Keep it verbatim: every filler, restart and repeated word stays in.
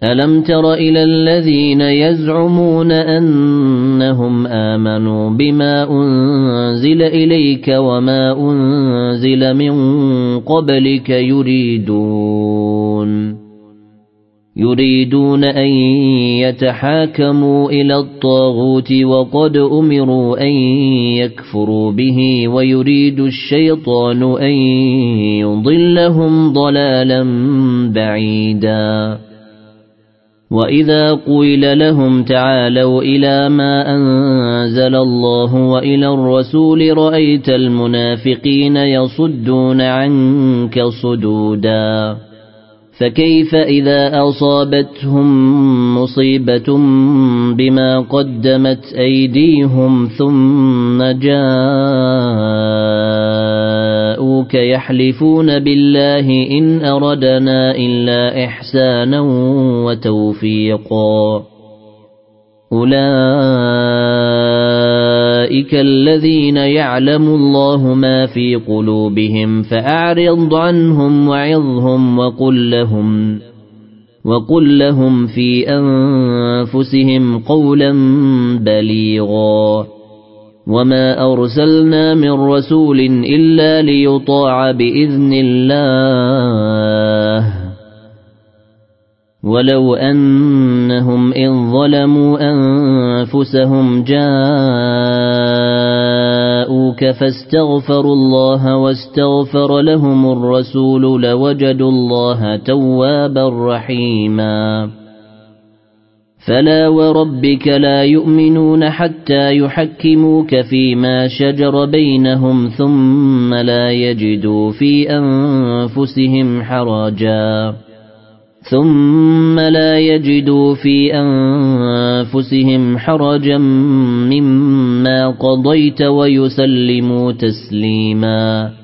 ألم تر إلى الذين يزعمون أنهم آمنوا بما أنزل إليك وما أنزل من قبلك يريدون يريدون أن يتحاكموا إلى الطاغوت وقد أمروا أن يكفروا به ويريد الشيطان أن يضلهم ضلالا بعيدا وإذا قيل لهم تعالوا إلى ما أنزل الله وإلى الرسول رأيت المنافقين يصدون عنك صدودا فكيف إذا أصابتهم مصيبة بما قدمت أيديهم ثم جاءوك يحلفون بالله إن أردنا إلا إحسانا وتوفيقا أولئك الذين يعلم الله ما في قلوبهم فأعرض عنهم وعظهم وقل لهم وقل لهم في أنفسهم قولا بليغا وما أرسلنا من رسول إلا ليطاع بإذن الله ولو أنهم إن ظلموا أنفسهم جاءوك فاستغفروا الله واستغفر لهم الرسول لوجدوا الله توابا رحيما فلا وربك لا يؤمنون حتى يحكموك فيما شجر بينهم ثم لا يجدوا في أنفسهم حرجا ثم لا يجدوا في أنفسهم حرجا مما قضيت ويسلموا تسليما